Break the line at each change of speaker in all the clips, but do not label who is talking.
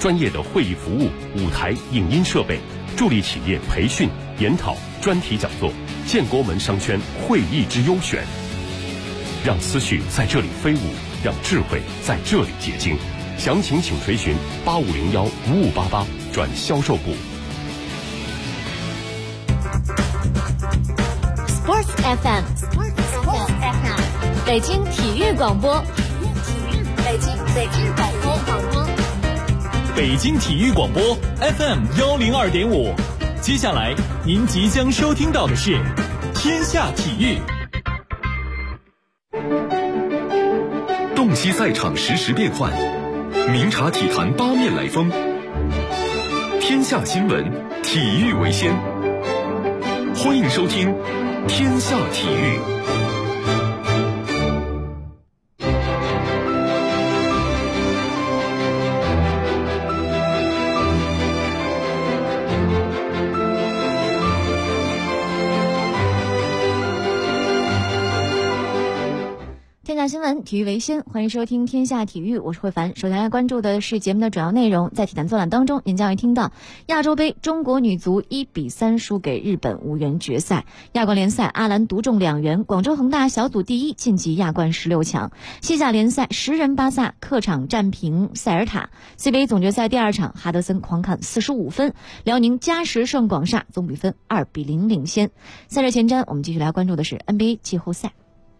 专业的会议服务、舞台、影音设备，助力企业培训、研讨、专题讲座，建国门商圈会议之优选。让思绪在这里飞舞，让智慧在这里结晶。详情请垂询8501-5588转销售部。
Sports FM， 北京体育广播，北京广播，
北京体育广播 FM102.5。接下来您即将收听到的是天下体育。
洞悉赛场实时变幻，明察体坛八面来风。天下新闻，体育为先。欢迎收听天下体育。
天下新闻，体育为先，欢迎收听天下体育，我是慧凡。首先来关注的是节目的主要内容。在体坛纵览当中，您将会听到亚洲杯中国女足1-3输给日本，无缘决赛；亚冠联赛阿兰独中2元，广州恒大小组第一晋级亚冠16强；西甲联赛10人巴萨客场战平塞尔塔；CBA 总决赛第2场哈德森狂砍45分，辽宁加时胜广厦，总比分2-0领先。赛事前瞻，我们继续来关注的是 NBA 季后赛。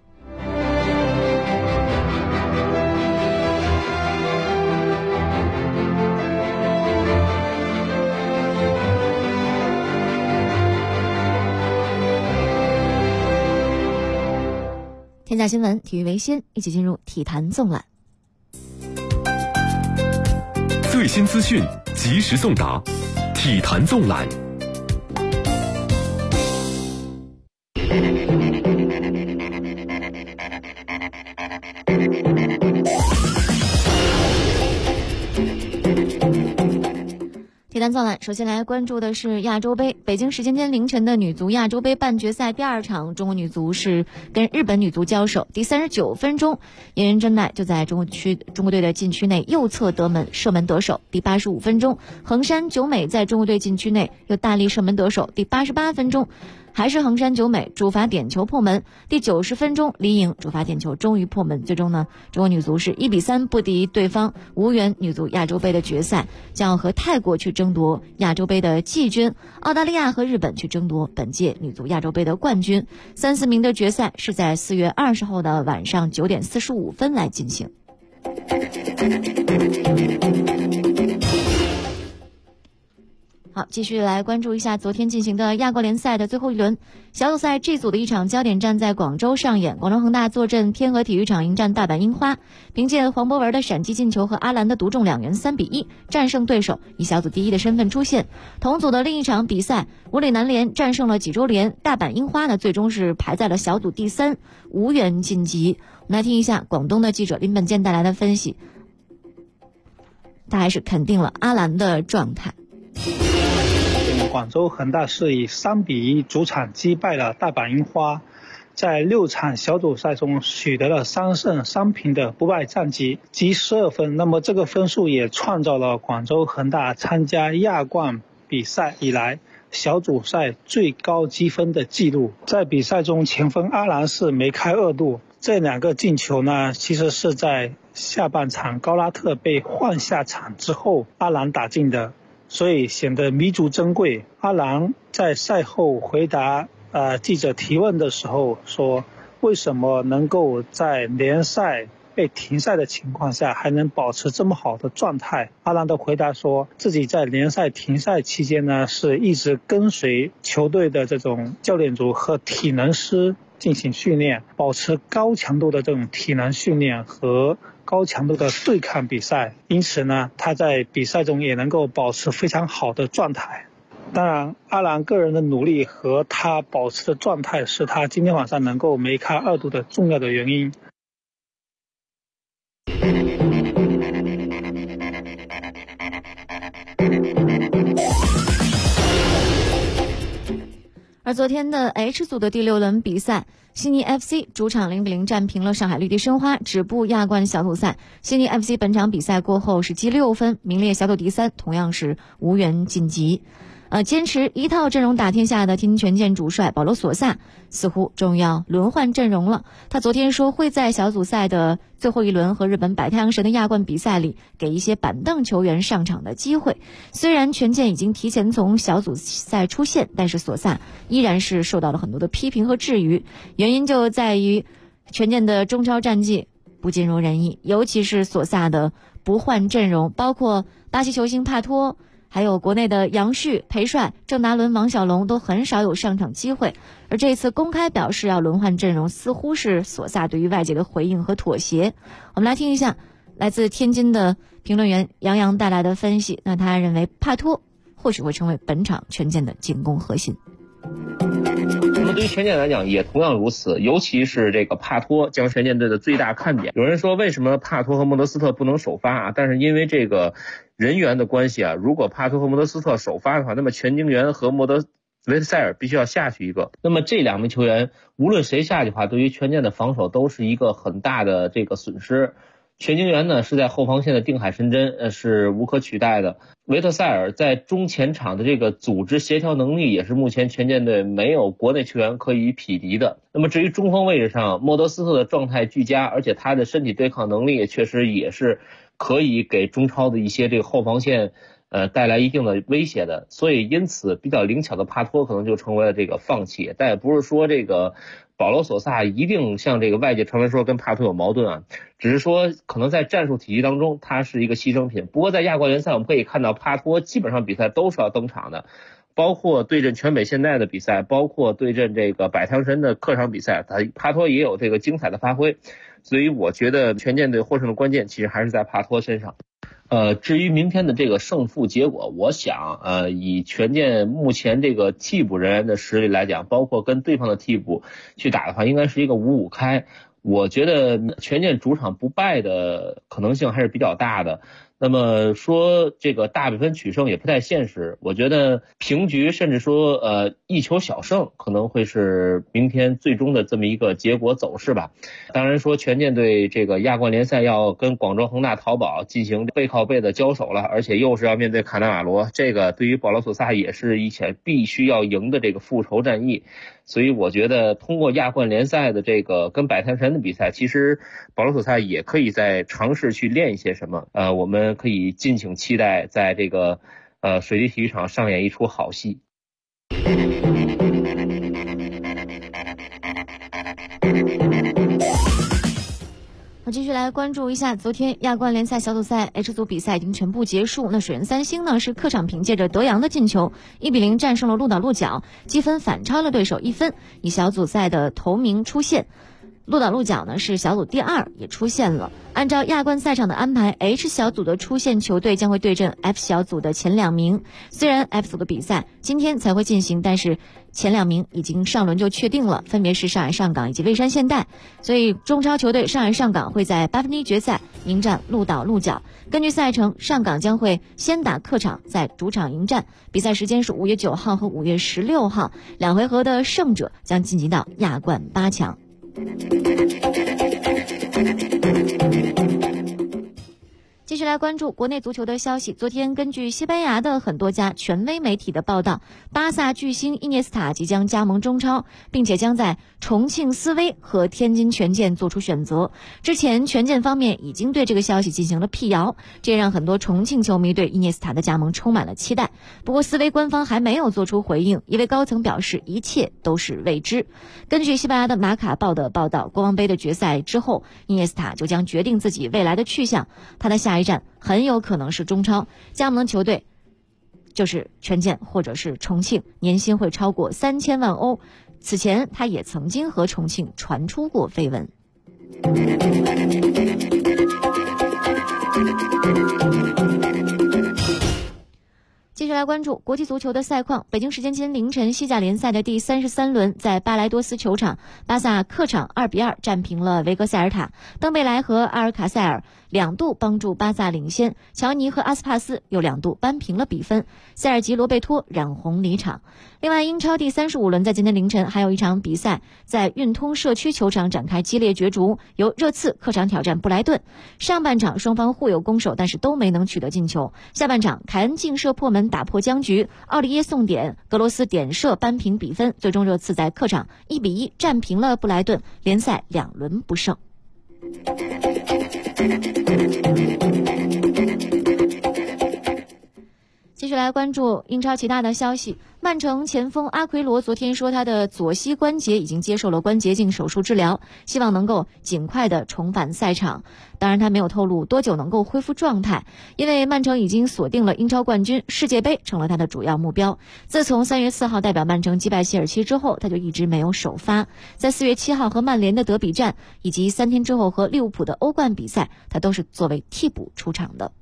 天下新闻，体育为先，一起进入体坛纵览。
最新资讯，及时送达，体坛纵览。
体坛纵览，首先来关注的是亚洲杯。北京时间今天凌晨的女足亚洲杯半决赛第2场，中国女足是跟日本女足交手。第39分钟，岩原真奈就在中国队的禁区内右侧得门射门得手。第85分钟，横山久美在中国队禁区内又大力射门得手。第88分钟，还是横山久美主罚点球破门。第90分钟，李颖主罚点球终于破门。最终呢，中国女足是1-3不敌对方，无缘女足亚洲杯的决赛，将要和泰国去争夺亚洲杯的季军，澳大利亚和日本去争夺本届女足亚洲杯的冠军。3-4名的决赛是在4月20号的晚上9点45分来进行。好，继续来关注一下昨天进行的亚冠联赛的最后一轮。小组赛 G 组的一场焦点战在广州上演，广州恒大坐镇天河体育场迎战大阪樱花，凭借黄博文的闪击进球和阿兰的独中2元3-1战胜对手，以小组第一的身份出线。同组的另一场比赛，武磊南联战胜了济州联，大阪樱花呢最终是排在了小组第3，无缘晋级。我们来听一下广东的记者林本健带来的分析，他还是肯定了阿兰的状态。
广州恒大是以3-1主场击败了大阪樱花，在6场小组赛中取得了3胜3平的不败战绩，积12分。那么这个分数也创造了广州恒大参加亚冠比赛以来小组赛最高积分的记录。在比赛中，前锋阿兰是梅开2度，这2个进球呢，其实是在下半场高拉特被换下场之后阿兰打进的，所以显得弥足珍贵。阿兰在赛后回答记者提问的时候说，为什么能够在联赛被停赛的情况下还能保持这么好的状态。阿兰的回答说，自己在联赛停赛期间呢，是一直跟随球队的这种教练组和体能师进行训练，保持高强度的这种体能训练和高强度的对抗比赛，因此呢，他在比赛中也能够保持非常好的状态。当然，阿兰个人的努力和他保持的状态是他今天晚上能够梅开2度的重要的原因。
而而昨天的 H 组的第6轮比赛，悉尼 FC 主场0-0战平了上海绿地申花，止步亚冠小组赛。悉尼 FC 本场比赛过后是积6分，名列小组第3，同样是无缘晋级。坚持一套阵容打天下的天津权健主帅保罗·索萨似乎终于要轮换阵容了。他昨天说会在小组赛的最后一轮和日本百太阳神的亚冠比赛里给一些板凳球员上场的机会。虽然权健已经提前从小组赛出线，但是索萨依然是受到了很多的批评和质疑，原因就在于权健的中超战绩不尽如人意，尤其是索萨的不换阵容，包括巴西球星帕托，还有国内的杨旭、裴帅、郑达伦、王小龙都很少有上场机会，而这次公开表示要轮换阵容，似乎是索萨对于外界的回应和妥协。我们来听一下来自天津的评论员杨洋带来的分析。那他认为帕托或许会成为本场权健的进攻核心。
那么对于权健来讲也同样如此，尤其是这个帕托将权健队的最大看点。有人说为什么帕托和莫德斯特不能首发啊？但是因为这个人员的关系啊，如果帕托和莫德斯特首发的话，那么全京元和维特塞尔必须要下去一个。那么这2名球员无论谁下去的话，对于权健的防守都是一个很大的这个损失。全京元呢是在后防线的定海神针，是无可取代的。维特塞尔在中前场的这个组织协调能力也是目前权健队没有国内球员可以匹敌的。那么至于中锋位置上，莫德斯特的状态俱佳，而且他的身体对抗能力也确实也是可以给中超的一些这个后防线带来一定的威胁的，所以因此比较灵巧的帕托可能就成为了这个放弃。但也不是说这个保罗·索萨一定像这个外界传闻说跟帕托有矛盾啊，只是说可能在战术体系当中他是一个牺牲品。不过在亚冠联赛我们可以看到帕托基本上比赛都是要登场的，包括对阵全北现代的比赛，包括对阵这个百太阳神的客场比赛，帕托也有这个精彩的发挥。所以我觉得权健队获胜的关键其实还是在帕托身上。至于明天的这个胜负结果，我想以权健目前这个替补人员的实力来讲，包括跟对方的替补去打的话，应该是一个5-5开。我觉得权健主场不败的可能性还是比较大的。那么说这个大比分取胜也不太现实，我觉得平局甚至说一球小胜可能会是明天最终的这么一个结果走势吧。当然说权健队这个亚冠联赛要跟广州恒大淘宝进行背靠背的交手了，而且又是要面对卡纳瓦罗，这个对于保罗·索萨也是一场必须要赢的这个复仇战役。所以我觉得通过亚冠联赛的这个跟百太阳神的比赛，其实保罗·索萨也可以再尝试去练一些什么，我们可以敬请期待在这个水滴体育场上演一出好戏。
我继续来关注一下昨天亚冠联赛小组赛 H 组比赛已经全部结束。那水原三星呢是客场凭借着德阳的进球1-0战胜了鹿岛鹿角，积分反超了对手1分，以小组赛的头名出线。鹿岛鹿角呢是小组第2，也出现了。按照亚冠赛场的安排， H 小组的出线球队将会对阵 F 小组的前2名。虽然 F 组的比赛今天才会进行，但是前2名已经上轮就确定了，分别是上海上港以及蔚山现代。所以中超球队上海上港会在8分之1决赛迎战鹿岛鹿角。根据赛程，上港将会先打客场，在主场迎战，比赛时间是5月9号和5月16号，2回合的胜者将晋级到亚冠8强。继续来关注国内足球的消息。昨天根据西班牙的很多家权威媒体的报道，巴萨巨星伊涅斯塔即将加盟中超，并且将在重庆斯威和天津权健做出选择。之前权健方面已经对这个消息进行了辟谣，这让很多重庆球迷对伊涅斯塔的加盟充满了期待。不过斯威官方还没有做出回应，一位高层表示一切都是未知。根据西班牙的马卡报的报道，国王杯的决赛之后，伊涅斯塔就将决定自己未来的去向，他的下一站很有可能是中超，加盟球队就是权健或者是重庆，年薪会超过3000万欧。此前他也曾经和重庆传出过绯闻。接下续来关注国际足球的赛况。北京时间今天凌晨，西甲联赛的第33轮，在巴莱多斯球场，巴萨客场2-2战平了维格塞尔塔。登贝莱和阿尔卡塞尔2度帮助巴萨领先，乔尼和阿斯帕斯又2度扳平了比分。塞尔吉罗贝托染红离场。另外，英超第35轮在今天凌晨还有一场比赛，在运通社区球场展开激烈角逐，由热刺客场挑战布莱顿。上半场双方互有攻守，但是都没能取得进球。下半场凯恩劲射破门打破僵局，奥利耶送点，格罗斯点射扳平比分。最终热刺在客场1-1战平了布莱顿，联赛2轮不胜。继续来关注英超其他的消息。曼城前锋阿奎罗昨天说他的左膝关节已经接受了关节镜手术治疗，希望能够尽快的重返赛场。当然他没有透露多久能够恢复状态，因为曼城已经锁定了英超冠军，世界杯成了他的主要目标。自从3月4号代表曼城击败切尔西之后，他就一直没有首发。在4月7号和曼联的德比战，以及3天之后和利物浦的欧冠比赛，他都是作为替补出场的。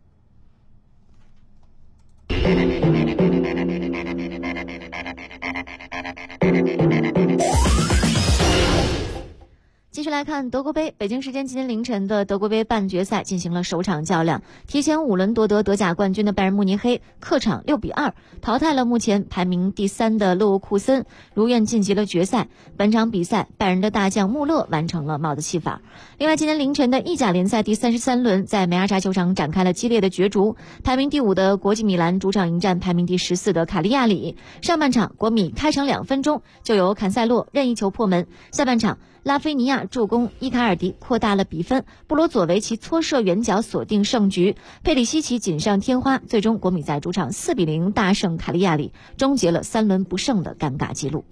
继续来看德国杯，北京时间今天凌晨的德国杯半决赛进行了首场较量，提前5轮夺得德甲冠军的拜仁慕尼黑客场6-2淘汰了目前排名第3的勒沃库森，如愿晋级了决赛。本场比赛拜仁的大将穆勒完成了帽子戏法。另外，今天凌晨的意甲联赛第33轮在梅阿查球场展开了激烈的角逐，排名第5的国际米兰主场迎战排名第14的卡利亚里。上半场国米开场2分钟就由坎塞洛任意球破门，下半场拉菲尼亚助攻伊卡尔迪扩大了比分，布罗佐维奇搓射远角锁定胜局，佩里西奇锦上添花，最终国米在主场4-0大胜卡利亚里，终结了3轮不胜的尴尬记录。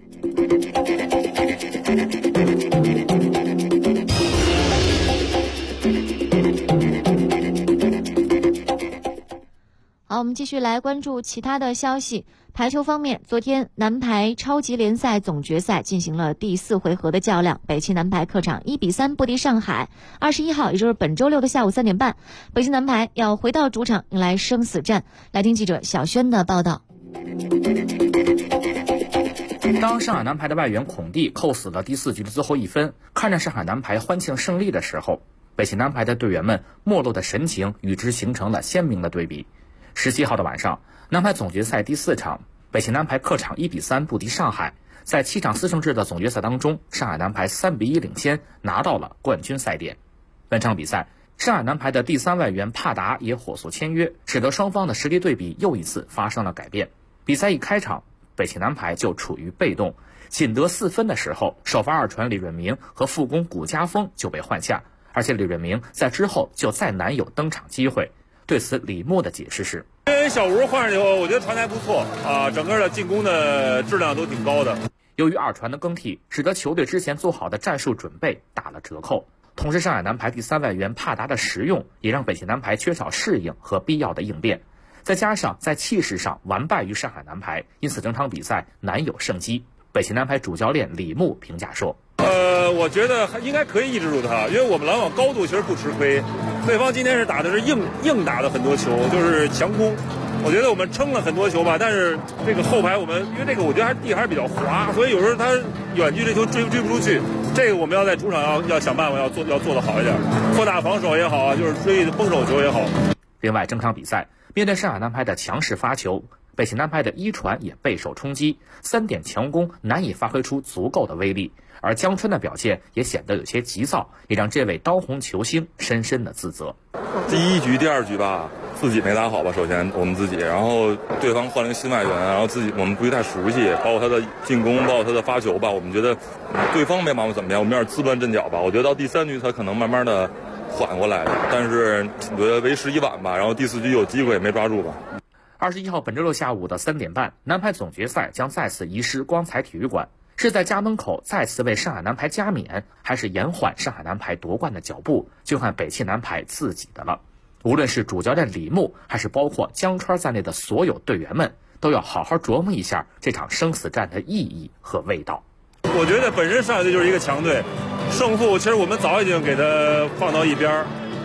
好，我们继续来关注其他的消息。排球方面，昨天男排超级联赛总决赛进行了第4回合的较量，北汽男排客场1-3不敌上海。21号，也就是本周六的下午3点半，北汽男排要回到主场迎来生死战。来听记者小轩的报道。
当上海男排的外援孔蒂扣死了第4局的最后1分，看着上海男排欢庆胜利的时候，北汽男排的队员们没落的神情与之形成了鲜明的对比。17号的晚上，男排总决赛第4场，北汽男排客场1-3不敌上海。在7场4胜制的总决赛当中，上海男排3-1领先，拿到了冠军赛点。本场比赛，上海男排的第3外援帕达也火速签约，使得双方的实力对比又一次发生了改变。比赛一开场，北汽男排就处于被动，仅得4分的时候，首发2传李润明和副攻古家峰就被换下，而且李润明在之后就再难有登场机会。对此，李默的解释是：
因为小吴换上以后，我觉得传的还不错啊，整个的进攻的质量都挺高的。
由于2传的更替，使得球队之前做好的战术准备打了折扣。同时，上海男排第3外援帕达的实用，也让北汽男排缺少适应和必要的应变。再加上在气势上完败于上海男排，因此整场比赛难有胜机。北汽男排主教练李牧评价说：
我觉得应该可以抑制住他，因为我们拦网高度其实不吃亏。对方今天是打的是硬打的很多球，就是强攻。我觉得我们撑了很多球吧，但是这个后排我们因为这个我觉得地还是比较滑，所以有时候他远距离球追不出去。这个我们要在主场要想办法要做得好一点，扩大防守也好啊，就是追崩手球也好。
另外，整场比赛面对上海男排的强势发球，北汽男排的1传也备受冲击，3点强攻难以发挥出足够的威力，而江春的表现也显得有些急躁，也让这位当红球星深深的自责。
第1局、第2局吧，自己没打好吧，首先我们自己，然后对方换了一个新外援，然后自己我们不是太熟悉，包括他的进攻，包括他的发球吧，我们觉得对方没把我们怎么样，我们有点自乱阵脚吧。我觉得到第3局他可能慢慢的缓过来了，但是我觉得为时已晚吧，然后第4局有机会没抓住吧。
21号本周六下午的3点半，男排总决赛将再次移师光彩体育馆。是在家门口再次为上海男排加冕，还是延缓上海男排夺冠的脚步，就看北汽男排自己的了。无论是主教练李牧，还是包括江川在内的所有队员们，都要好好琢磨一下这场生死战的意义和味道。
我觉得本身上海队就是一个强队，胜负其实我们早已经给他放到一边，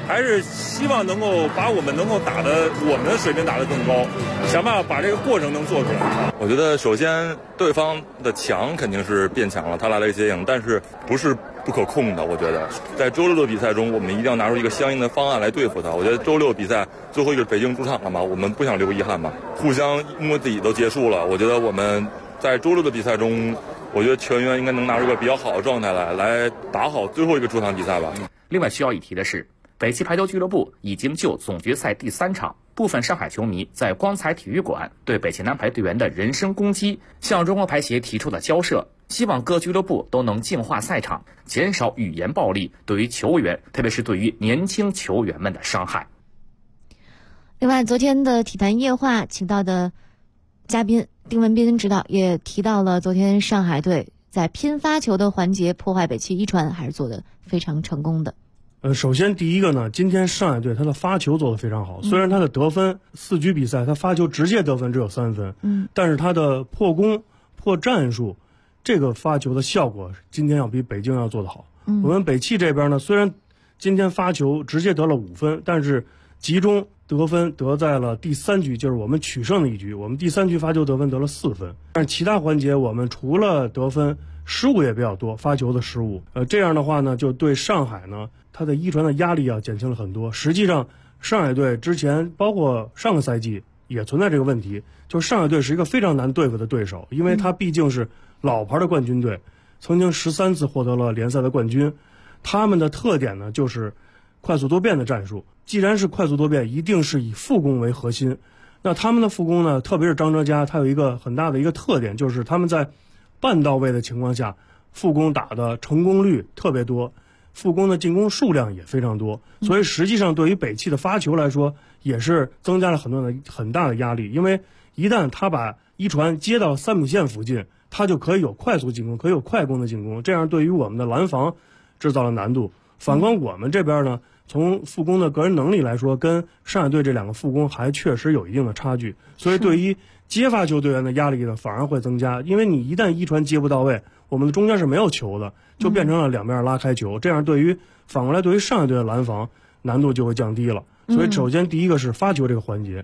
还是希望能够把我们打的我们的水平打得更高，想办法把这个过程能做出来。
我觉得首先对方的强肯定是变强了，他来了一个接应，但是不是不可控的。我觉得在周六的比赛中，我们一定要拿出一个相应的方案来对付他。我觉得周六比赛最后一个北京主场了嘛，我们不想留遗憾嘛，互相摸底都结束了。我觉得我们在周六的比赛中，我觉得全员应该能拿出一个比较好的状态来打好最后一个主场比赛吧。
另外需要一提的是，北汽排球俱乐部已经就总决赛第3场部分上海球迷在光彩体育馆对北汽男排队员的人身攻击向中国排协提出了交涉，希望各俱乐部都能净化赛场，减少语言暴力对于球员，特别是对于年轻球员们的伤害。
另外，昨天的体坛夜话请到的嘉宾丁文彬指导也提到了昨天上海队在拼发球的环节破坏北汽一传还是做得非常成功的。
首先第一个呢，今天上海队他的发球做得非常好，虽然他的得分4局比赛他发球直接得分只有3分，但是他的破攻破战术这个发球的效果今天要比北京要做得好。我们北汽这边呢，虽然今天发球直接得了5分，但是集中得分得在了第3局，就是我们取胜的一局，我们第3局发球得分得了4分，但是其他环节我们除了得分失误也比较多，发球的失误，这样的话呢，就对上海呢他的一传的压力减轻了很多。实际上上海队之前包括上个赛季也存在这个问题，就是上海队是一个非常难对付的对手，因为他毕竟是老牌的冠军队，曾经13次获得了联赛的冠军，他们的特点呢就是快速多变的战术。既然是快速多变，一定是以副攻为核心。那他们的副攻呢，特别是张哲嘉，他有一个很大的一个特点，就是他们在半到位的情况下，副攻打的成功率特别多，副攻的进攻数量也非常多，所以实际上对于北汽的发球来说，也是增加了很大的压力。因为一旦他把一传接到3米线附近，他就可以有快速进攻，可以有快攻的进攻，这样对于我们的拦防制造了难度。反观我们这边呢，从副攻的个人能力来说，跟上海队这2个副攻还确实有一定的差距，所以对于接发球队员的压力呢反而会增加。因为你一旦一传接不到位，我们的中间是没有球的，就变成了两边拉开球，这样反过来对于上海队的拦防难度就会降低了。所以首先第一个是发球这个环节。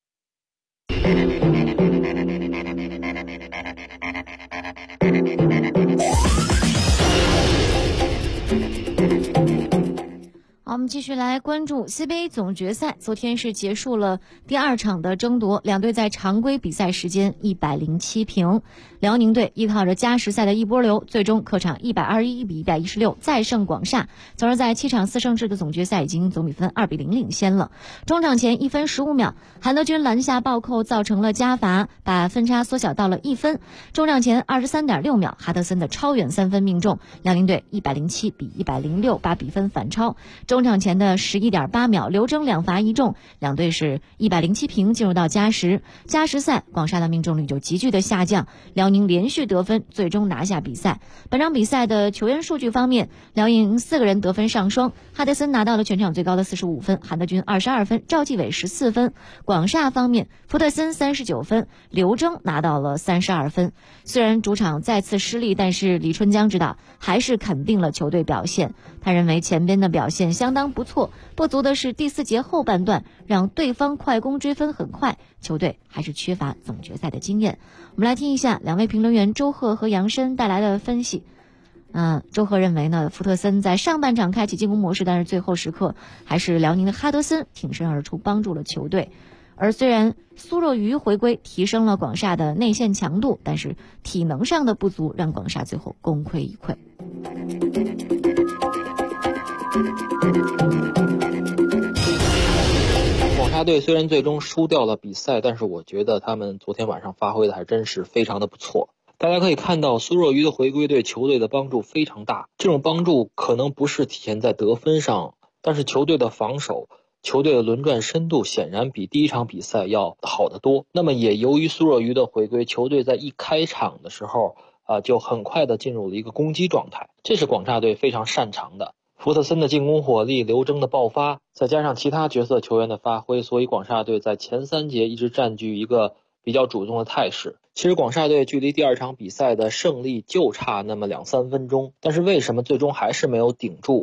好，我们继续来关注西杯总决赛。昨天是结束了第2场的争夺，两队在常规比赛时间107平。辽宁队依靠着加时赛的一波流，最终客场121比116再胜广厦，从而在7场4胜制的总决赛已经总比分2比0领先了。中场前1分15秒，韩德君篮下暴扣造成了加罚，把分差缩小到了1分。中场前23.6秒，哈德森的超远3分命中，辽宁队107比106把比分反超。中场前的11.8秒，刘铮2罚1中，两队是107平进入到加时。加时赛广厦的命中率就急剧的下降，辽宁连续得分，最终拿下比赛。本场比赛的球员数据方面，辽宁4个人得分上双，哈德森拿到了全场最高的45分，韩德君22分，赵继伟14分。广厦方面，福特森39分，刘铮拿到了32分。虽然主场再次失利，但是李春江指导还是肯定了球队表现，他认为前边的表现相当不错，不足的是第4节后半段让对方快攻追分很快，球队还是缺乏总决赛的经验。我们来听一下两位评论员周贺和杨申带来的分析。周贺认为呢，福特森在上半场开启进攻模式，但是最后时刻还是辽宁的哈德森挺身而出帮助了球队。而虽然苏若愚回归提升了广厦的内线强度，但是体能上的不足让广厦最后功亏一篑。
广厦队虽然最终输掉了比赛，但是我觉得他们昨天晚上发挥的还真是非常的不错。大家可以看到苏若愚的回归对球队的帮助非常大，这种帮助可能不是体现在得分上，但是球队的防守，球队的轮转深度显然比第1场比赛要好得多。那么也由于苏若愚的回归，球队在一开场的时候就很快的进入了一个攻击状态，这是广厦队非常擅长的。福特森的进攻火力，刘铮的爆发，再加上其他角色球员的发挥，所以广厦队在前3节一直占据一个比较主动的态势。其实广厦队距离第2场比赛的胜利就差那么2-3分钟，但是为什么最终还是没有顶住？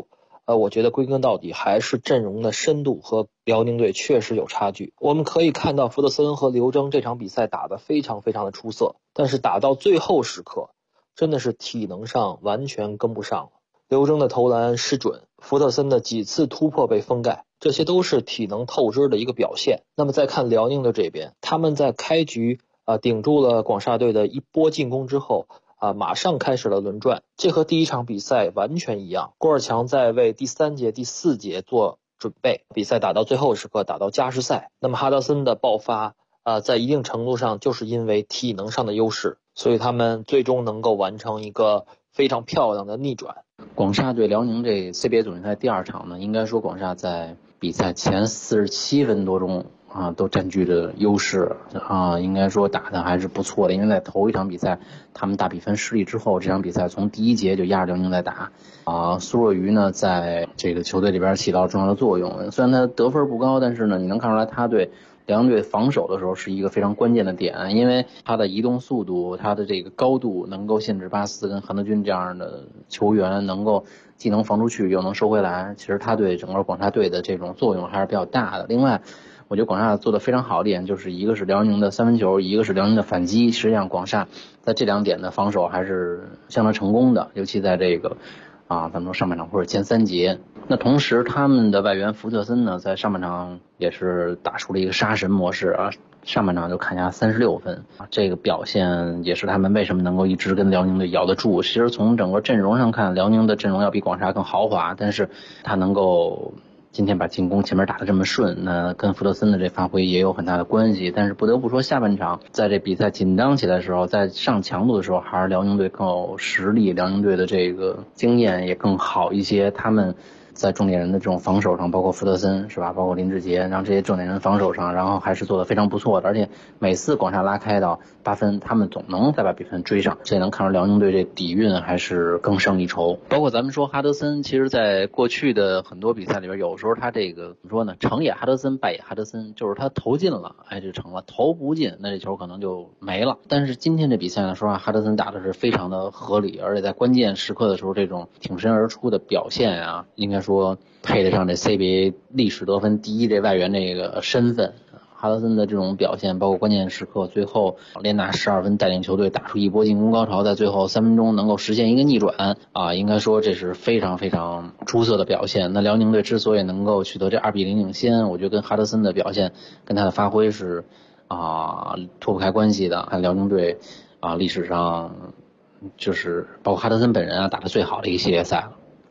我觉得归根到底还是阵容的深度和辽宁队确实有差距。我们可以看到福特森和刘铮这场比赛打得非常非常的出色，但是打到最后时刻真的是体能上完全跟不上了。刘铮的投篮失准，福特森的几次突破被封盖，这些都是体能透支的一个表现。那么再看辽宁的这边，他们在开局顶住了广厦队的一波进攻之后马上开始了轮转，这和第一场比赛完全一样。郭尔强在为第3节、第4节做准备，比赛打到最后时刻，打到加时赛。那么哈德森的爆发在一定程度上就是因为体能上的优势，所以他们最终能够完成一个非常漂亮的逆转。
广厦对辽宁这 CBA 总决赛第2场呢，应该说广厦在比赛前47分多钟都占据着优势应该说打的还是不错的。因为在头一场比赛他们大比分失利之后，这场比赛从第1节就压着辽宁在打苏若愚呢在这个球队里边起到重要的作用。虽然他得分不高，但是呢你能看出来他对辽宁队防守的时候是一个非常关键的点，因为他的移动速度，他的这个高度能够限制巴斯跟韩德君这样的球员能够既能防出去又能收回来，其实他对整个广厦队的这种作用还是比较大的。另外我觉得广厦做的非常好的一点就是一个是辽宁的三分球，一个是辽宁的反击，实际上广厦在这2点的防守还是相当成功的，尤其在这个咱们说上半场或者前3节。那同时他们的外援福特森呢在上半场也是打出了一个杀神模式上半场就砍下36分这个表现也是他们为什么能够一直跟辽宁队咬得住。其实从整个阵容上看，辽宁的阵容要比广厦更豪华，但是他能够今天把进攻前面打得这么顺，那跟福特森的这发挥也有很大的关系。但是不得不说下半场在这比赛紧张起来的时候，在上强度的时候，还是辽宁队更有实力，辽宁队的这个经验也更好一些。他们在重点人的这种防守上，包括福特森是吧，包括林志杰，让这些重点人防守上，然后还是做得非常不错的。而且每次广厦拉开到8分，他们总能再把比分追上，这也能看出辽宁队这底蕴还是更胜一筹。包括咱们说哈德森，其实在过去的很多比赛里边，有时候他这个怎么说呢，成也哈德森，败也哈德森，就是他投进了就成了，投不进那这球可能就没了。但是今天这比赛呢，说实话哈德森打的是非常的合理，而且在关键时刻的时候这种挺身而出的表现应该说配得上这 CBA 历史得分第1这外援这个身份。哈德森的这种表现，包括关键时刻最后连拿12分带领球队打出一波进攻高潮，在最后3分钟能够实现一个逆转应该说这是非常非常出色的表现。那辽宁队之所以能够取得这2-0领先，我觉得跟哈德森的表现跟他的发挥是脱不开关系的。看辽宁队历史上就是包括哈德森本人打得最好的一个系列赛了。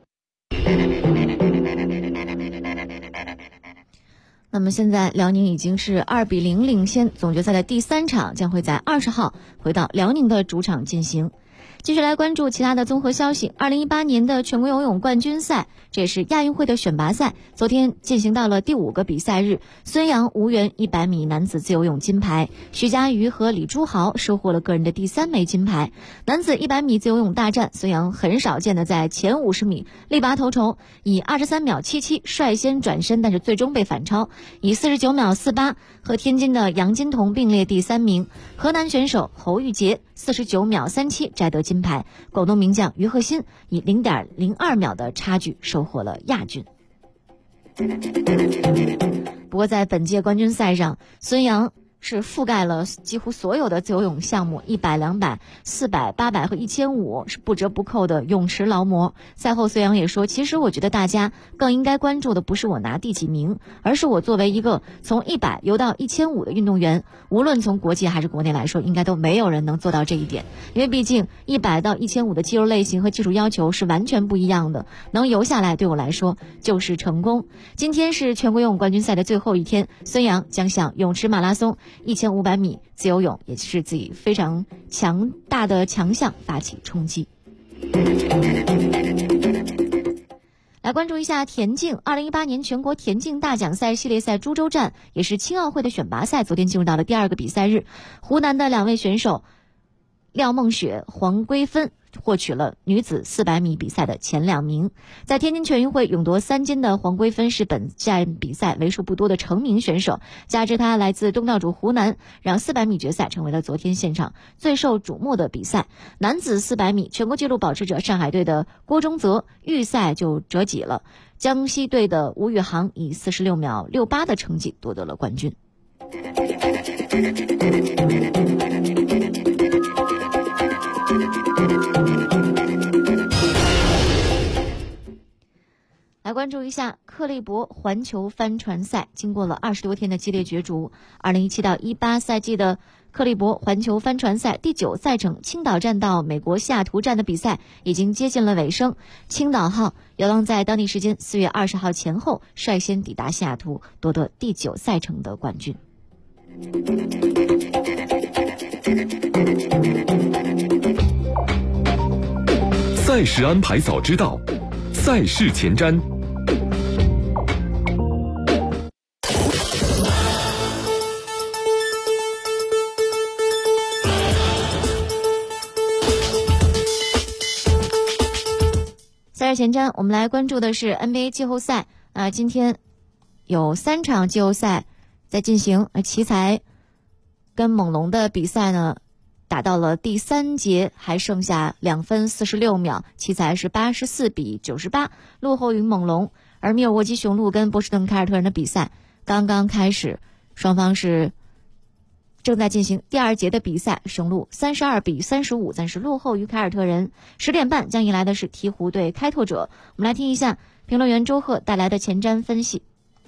那么现在辽宁已经是2-0领先，总决赛的第3场将会在20号回到辽宁的主场进行。继续来关注其他的综合消息。2018年的全国游泳冠军赛，这也是亚运会的选拔赛，昨天进行到了第5个比赛日。孙杨、吴源100米男子自由泳金牌，徐嘉余和李朱豪收获了个人的第3枚金牌。男子100米自由泳大战，孙杨很少见的在前50米力拔头筹，以23秒77率先转身，但是最终被反超，以49秒48和天津的杨金童并列第3名。河南选手侯玉洁49秒37摘得金牌，广东名将于鹤新以0.02秒的差距收获了亚军。不过在本届冠军赛上，孙杨是覆盖了几乎所有的自由泳项目，100、200、400、800和1500是不折不扣的泳池劳模。赛后孙杨也说，其实我觉得大家更应该关注的不是我拿第几名，而是我作为一个从100游到1500的运动员，无论从国际还是国内来说，应该都没有人能做到这一点。因为毕竟100到1500的肌肉类型和技术要求是完全不一样的，能游下来对我来说就是成功。今天是全国游泳冠军赛的最后一天，孙杨将向泳池马拉松、1500米自由泳，也是自己非常强大的强项发起冲击。来关注一下田径，2018年全国田径大奖赛系列赛株洲站，也是青奥会的选拔赛，昨天进入到了第2个比赛日。湖南的2位选手廖梦雪、黄桂芬获取了女子400米比赛的前2名。在天津全运会勇夺3金的黄桂芬是本站比赛为数不多的成名选手，加之她来自东道主湖南，让400米决赛成为了昨天现场最受瞩目的比赛。男子400米全国纪录保持者上海队的郭忠泽预赛就折戟了，江西队的吴宇航以46秒68的成绩夺得了冠军。来关注一下克利伯环球帆船赛，经过了20多天的激烈角逐，2017到18赛季的克利伯环球帆船赛第9赛程青岛站到美国西雅图站的比赛已经接近了尾声。青岛号有望在当地时间4月20号前后率先抵达西雅图，夺得第9赛程的冠军。
赛事安排早知道，赛事前瞻。
赛事前瞻，我们来关注的是 NBA 季后赛。今天有3场季后赛在进行，奇才跟猛龙的比赛呢，打到了第3节，还剩下2分46秒，奇才是84比98落后于猛龙。而密尔沃基雄鹿跟波士顿凯尔特人的比赛刚刚开始，双方是正在进行第2节的比赛，雄鹿32比35暂时落后于凯尔特人。10点半将迎来的是鹈鹕对开拓者。我们来听一下评论员周贺带来的前瞻分析。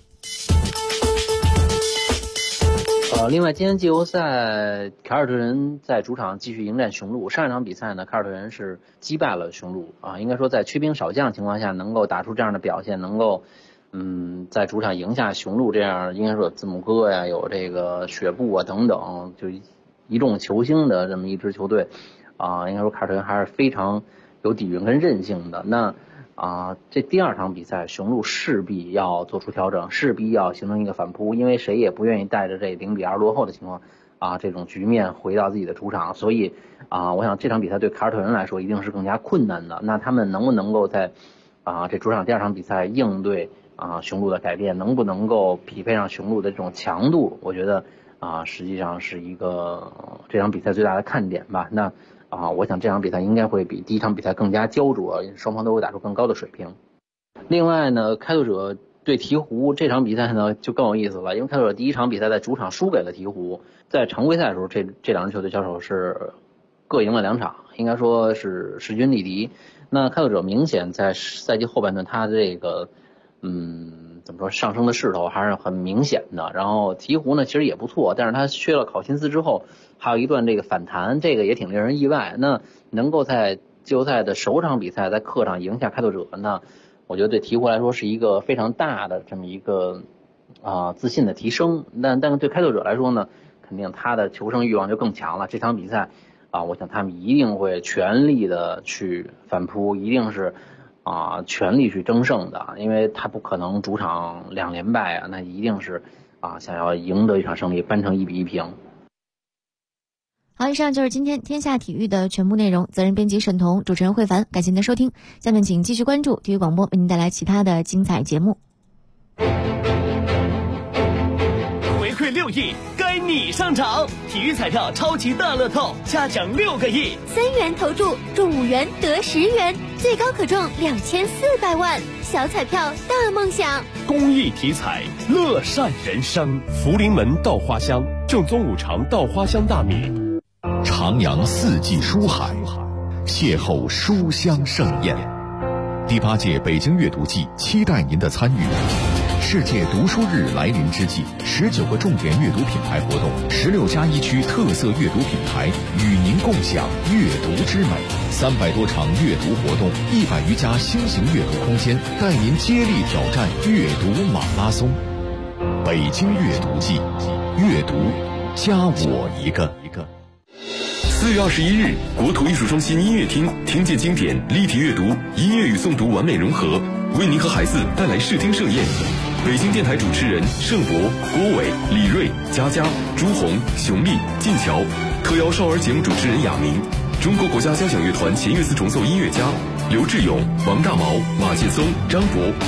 另外，今天季后赛凯尔特人在主场继续迎战雄鹿。上一场比赛呢，凯尔特人是击败了雄鹿应该说在缺兵少将情况下能够打出这样的表现，能够在主场赢下雄鹿，这样应该说有字母哥呀，有这个雪布啊等等，就一众球星的这么一支球队应该说凯尔特人还是非常有底蕴跟韧性的。那这第2场比赛，雄鹿势必要做出调整，势必要形成一个反扑，因为谁也不愿意带着这0比2落后的情况这种局面回到自己的主场，所以我想这场比赛对凯尔特人来说一定是更加困难的。那他们能不能够在这主场第2场比赛应对雄鹿的改变，能不能够匹配上雄鹿的这种强度，我觉得实际上是一个这场比赛最大的看点吧。那我想这场比赛应该会比第1场比赛更加焦灼，双方都会打出更高的水平。另外呢，开拓者对鹈鹕这场比赛呢就更有意思了，因为开拓者第1场比赛在主场输给了鹈鹕，在常规赛的时候这2支球队交手是各赢了2场，应该说是势均力敌。那开拓者明显在赛季后半段他这个怎么说上升的势头还是很明显的。然后鹈鹕呢其实也不错，但是他缺了考辛斯之后还有一段这个反弹，这个也挺令人意外。那能够在季后赛的首场比赛在客场赢下开拓者，那我觉得对鹈鹕来说是一个非常大的这么一个自信的提升。但是对开拓者来说呢，肯定他的求胜欲望就更强了。这场比赛我想他们一定会全力的去反扑，一定是全力去争胜的，因为他不可能主场2连败那一定是想要赢得一场胜利，扳成1比1平。
好，以上就是今天天下体育的全部内容。责任编辑沈彤，主持人慧凡，感谢您的收听。下面请继续关注体育广播，为您带来其他的精彩节目。
回馈6亿，该你上场！体育彩票超级大乐透，嘉奖6个亿
，3元投注中5元得10元，最高可中2400万。小彩票大梦想，
公益体彩，乐善人生。
福临门稻花香，正宗5常稻花香大米。
徜徉四季书海，邂逅书香盛宴。第8届北京阅读季期待您的参与。世界读书日来临之际，19个重点阅读品牌活动，16+1区特色阅读品牌与您共享阅读之美，300多场阅读活动，100余家新型阅读空间，带您接力挑战阅读马拉松。北京阅读季，阅读加我一个。
4月21日，国土艺术中心音乐厅听见经典，立体阅读，音乐与诵读完美融合，为您和孩子带来视听盛宴。北京电台主持人盛博、郭伟、李锐、佳佳、朱红、熊丽、晋桥，特邀少儿节目主持人雅明。 中国国家交响乐团弦乐四重奏音乐家刘志勇、王大毛、马劲松、张博。